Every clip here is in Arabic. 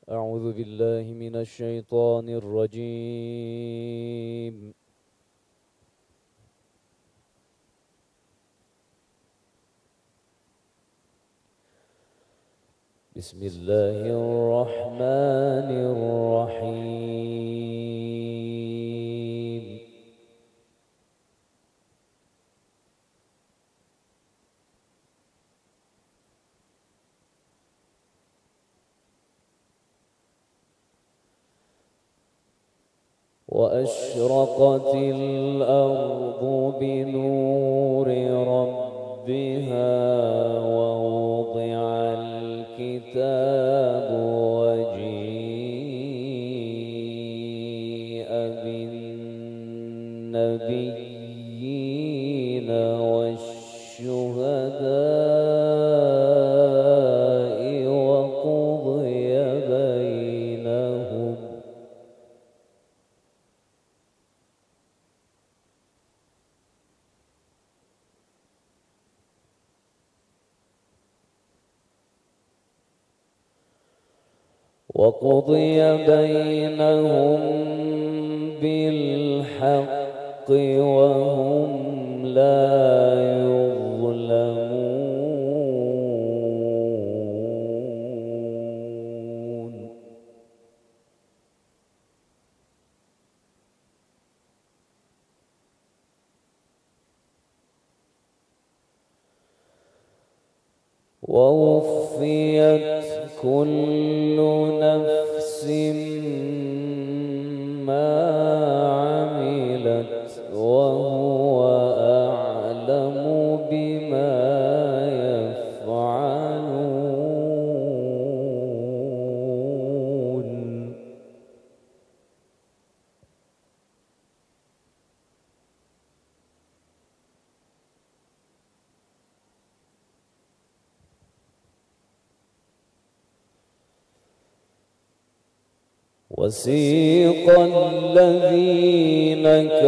أعوذ بالله من الشيطان الرجيم. بسم الله الرحمن الرحيم. وأشرقت الأرض بنور ربها ووضع الكتاب وجيء بالنبيين والشهداء وقضي بينهم بالحق وهم لا يظلمون. ووفيت كل نفس ما عملت وهو أعلم بما يفعلون. وسيق الذين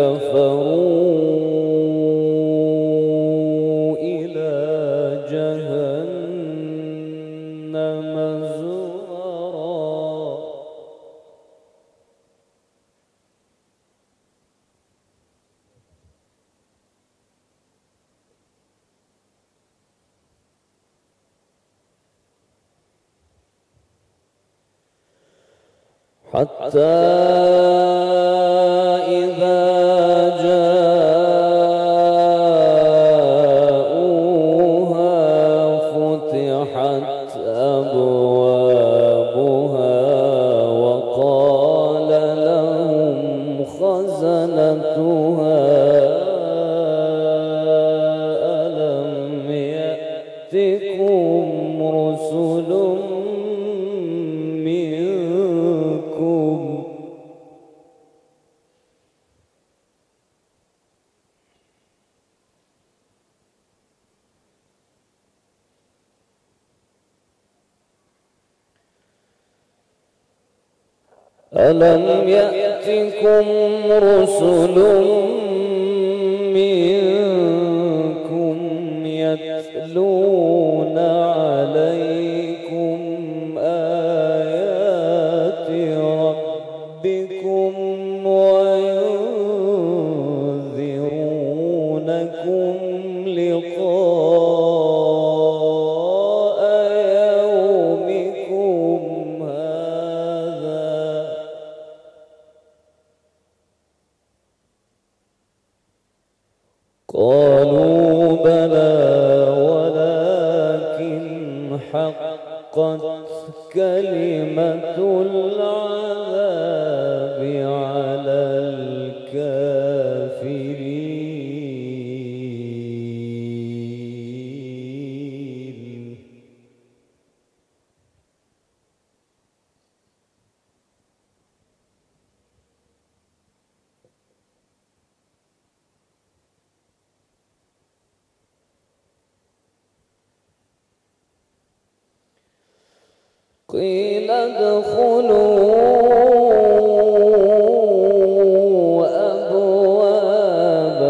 كفروا إلى جهنم زمرا حتى إذا جاءوها فتحت أبوابها وقال لهم خزنتها ألم يأتكم رسل منكم يتلون عليكم آيات ربكم وينذرونكم لقاء يومكم هذا قالوا بلى ولكن حقت كلمة العذاب على الكافرين. قيل ادخلوا أبواب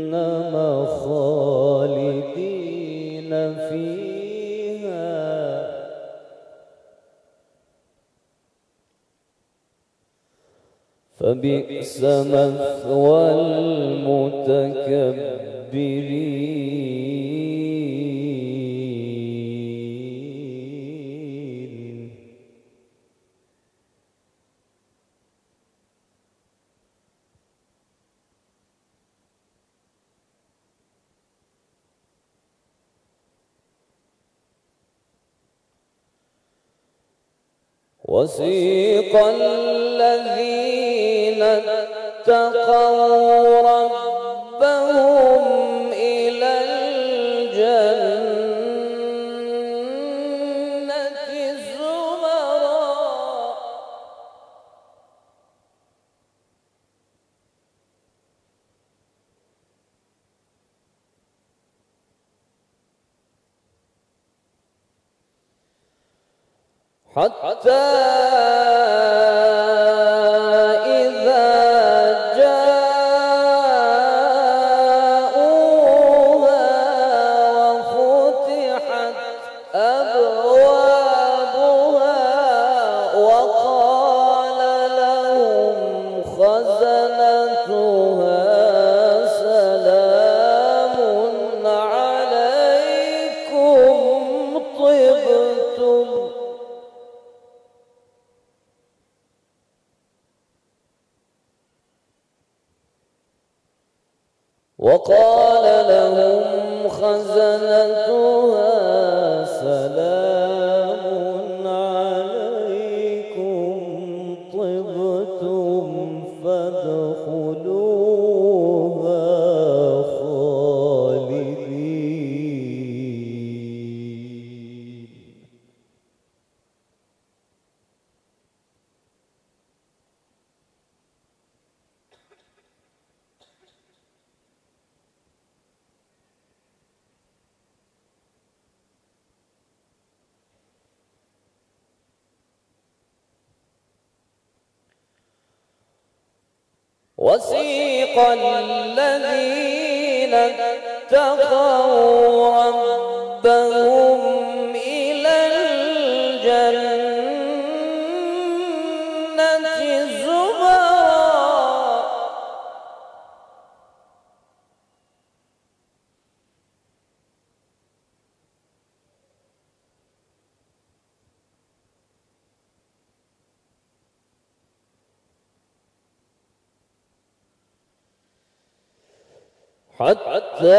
جهنم خالدين فيها فبئس مثوى المتكبرين. وسيق الذين اتقوا ربهم إلى الجنة زمرا حتى إذا جاءوها وفتحت أبوابها وقال لهم خزنتها سلام عليكم طبتم. وقال لهم خزنتها سلام عليكم طبتم فادخلوها خالدين. وسيق الذين اتقوا ربهم إلى الجنة زمرا حتى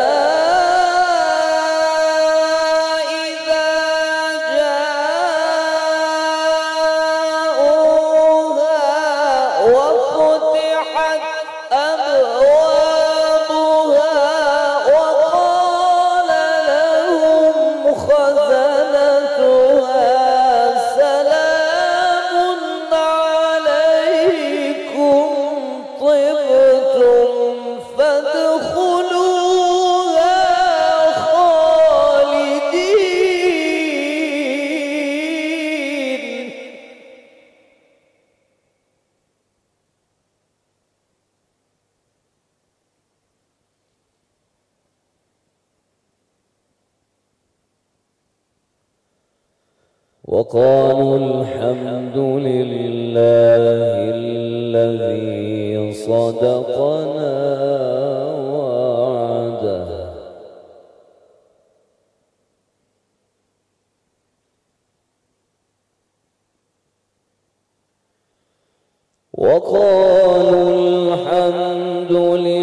إذا جاءوها وفتحت أبوابها وقال لهم خزنتها سلام عليكم طبتم فادخلوها خالدين. وقالوا الحمد لله الذي صدقنا وعده وقالوا الحمد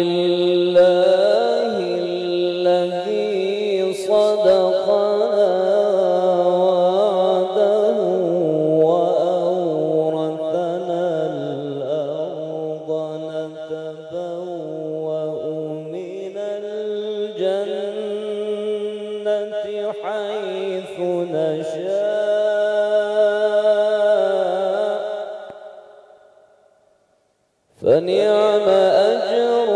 لله الذي صدقنا وعده وأورثنا الأرض نتبوأ من الجنة حيث نشاء فنعم أجر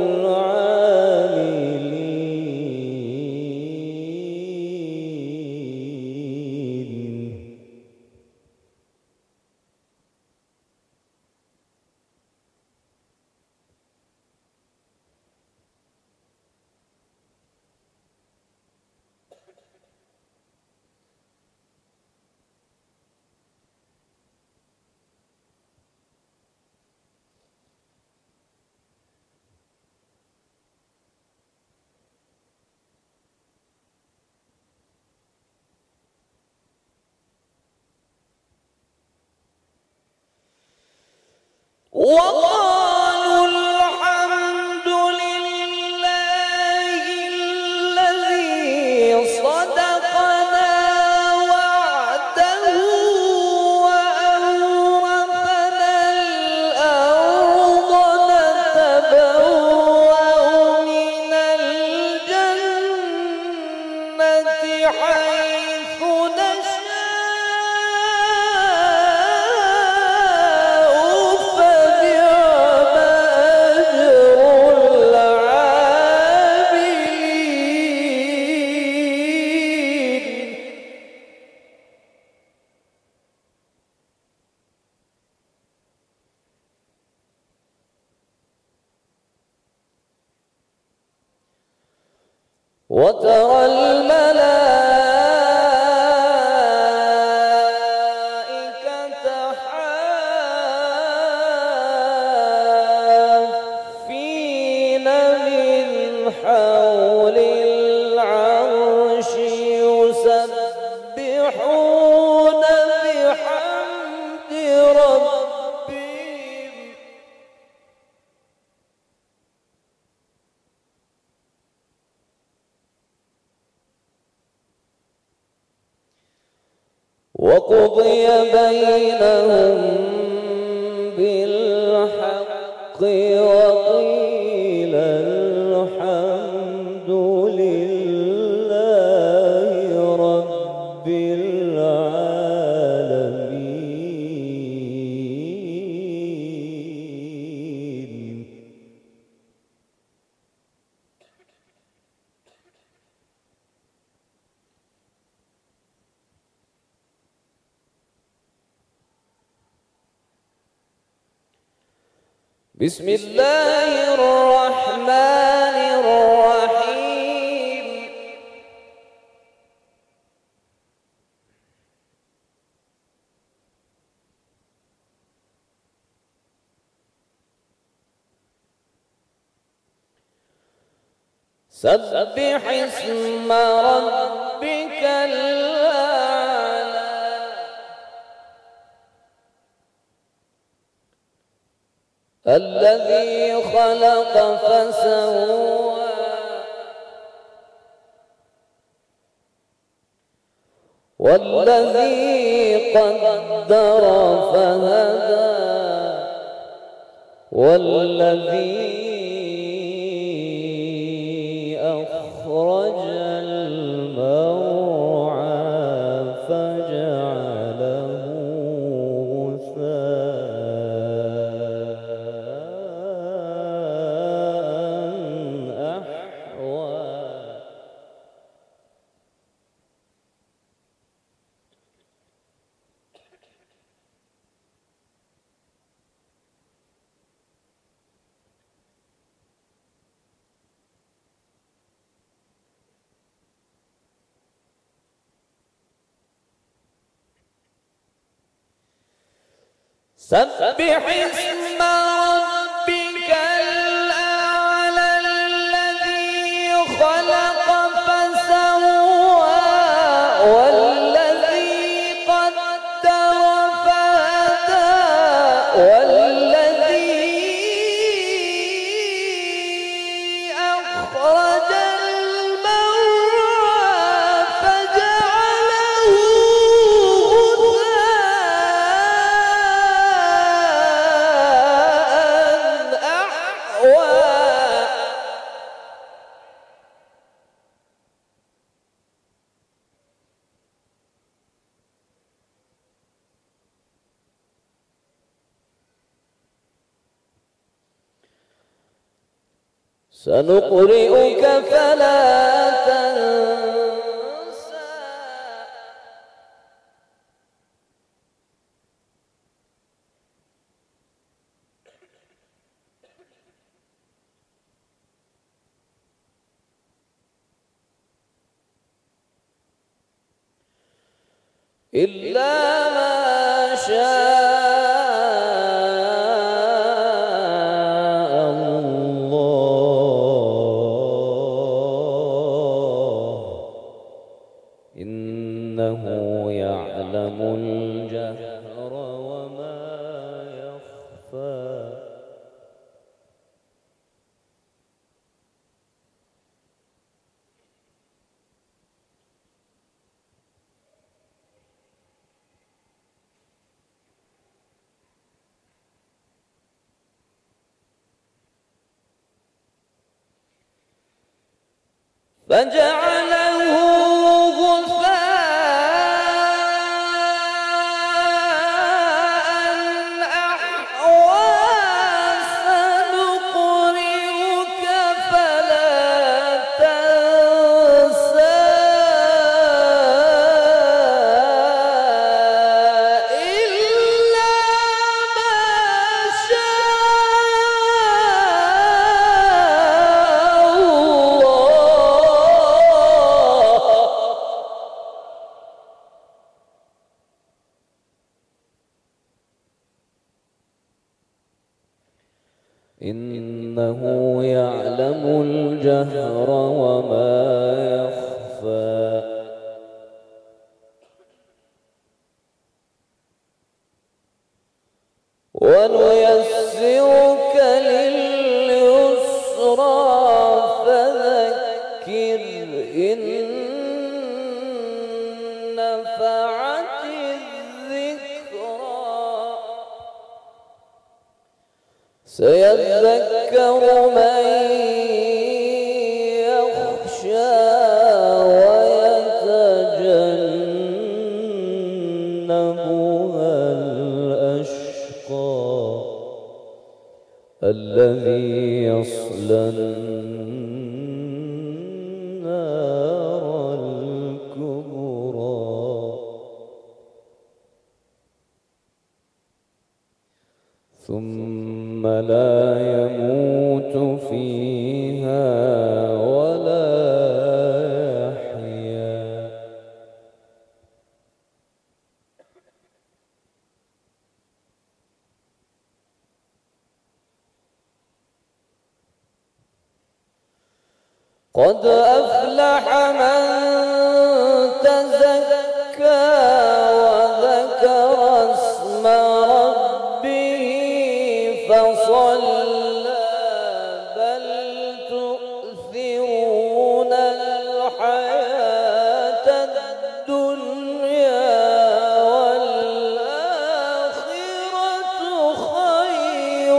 العاملين. وقالوا الحمد لله الذي صدقنا وعده وأورثنا الأرض نتبوأ من الجنة حيث وترى الملائكة حافين من حول العرش يسبحون بحمد ربهم وقضي بينهم بالحق وقيل الحمد لله رب العالمين. بسم الله الرحمن الرحيم. سبح اسم ربك الأعلى الذي خلق فسوى والذي قدر فهدى والذي أخرج المرعى فجعله غثاء أحوى. سبح اسم ربك الأعلى الذي خلق فسوى والذي قدر فهدى والذي أخرج المرعى فجعله سنقرئك فلا تنسى إلا ما شاء الله إنه يعلم الجهر وما يخفى. فجعله غثاء أحوى سنقرئك فلا تنسى إلا ما شاء إنه يعلم الجهر وما يخفى ونيسرك لليسرى فذكر إن نفعت الذكرى سيذكر من يخشى ويتجنبها الأشقى الذي يصلى النار الكبرى ثم لا يموت فيها ولا يحيا قد أفلح من تزكى وذكر اسم ربه فصلى بل تؤثرون الحياة الدنيا والآخرة خير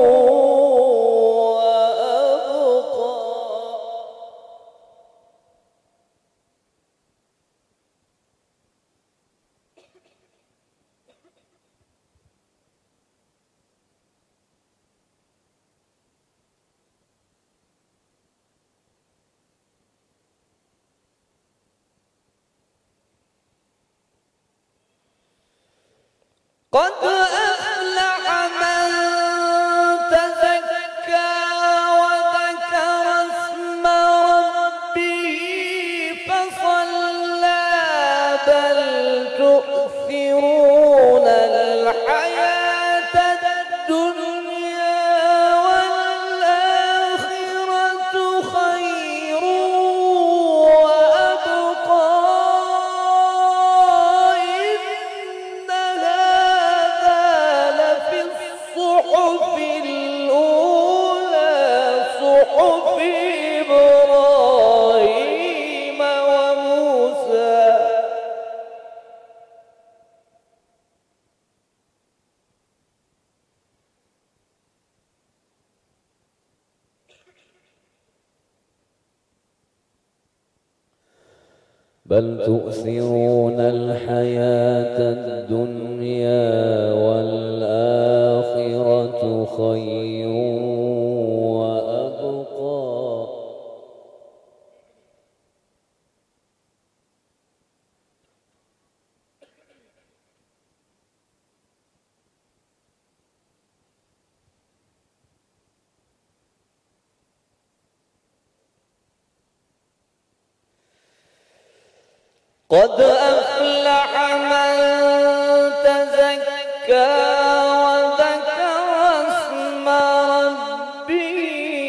وأبقى قد أفلح من تزكى وذكر اسم ربه فصلى بل تؤثرون الحياة الدنيا والآخرة خير وأبقى الصحف الأولى صحف إبراهيم وموسى بل تؤثرون الحياة الدنيا والآخرة خير وأبقى قد أفلح من تزكى وذكر اسم ربه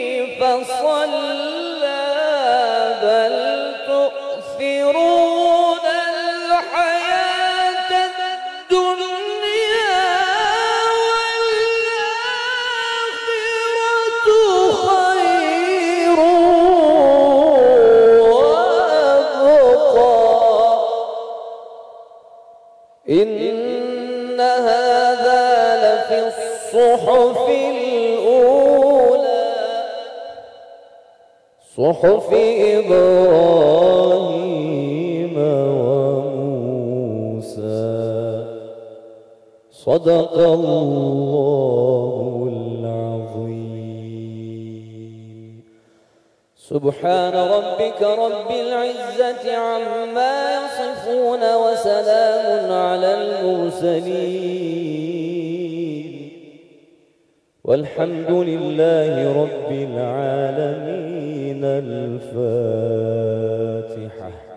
فصلى بل تؤثرون الحياة الدنيا والآخرة خير إن هذا لفي الصحف الأولى صحف إبراهيم وموسى. صدق الله العظيم. سبحان ربك رب العزة عما يصفون وسلام على المرسلين والحمد لله رب العالمين. الفاتحة.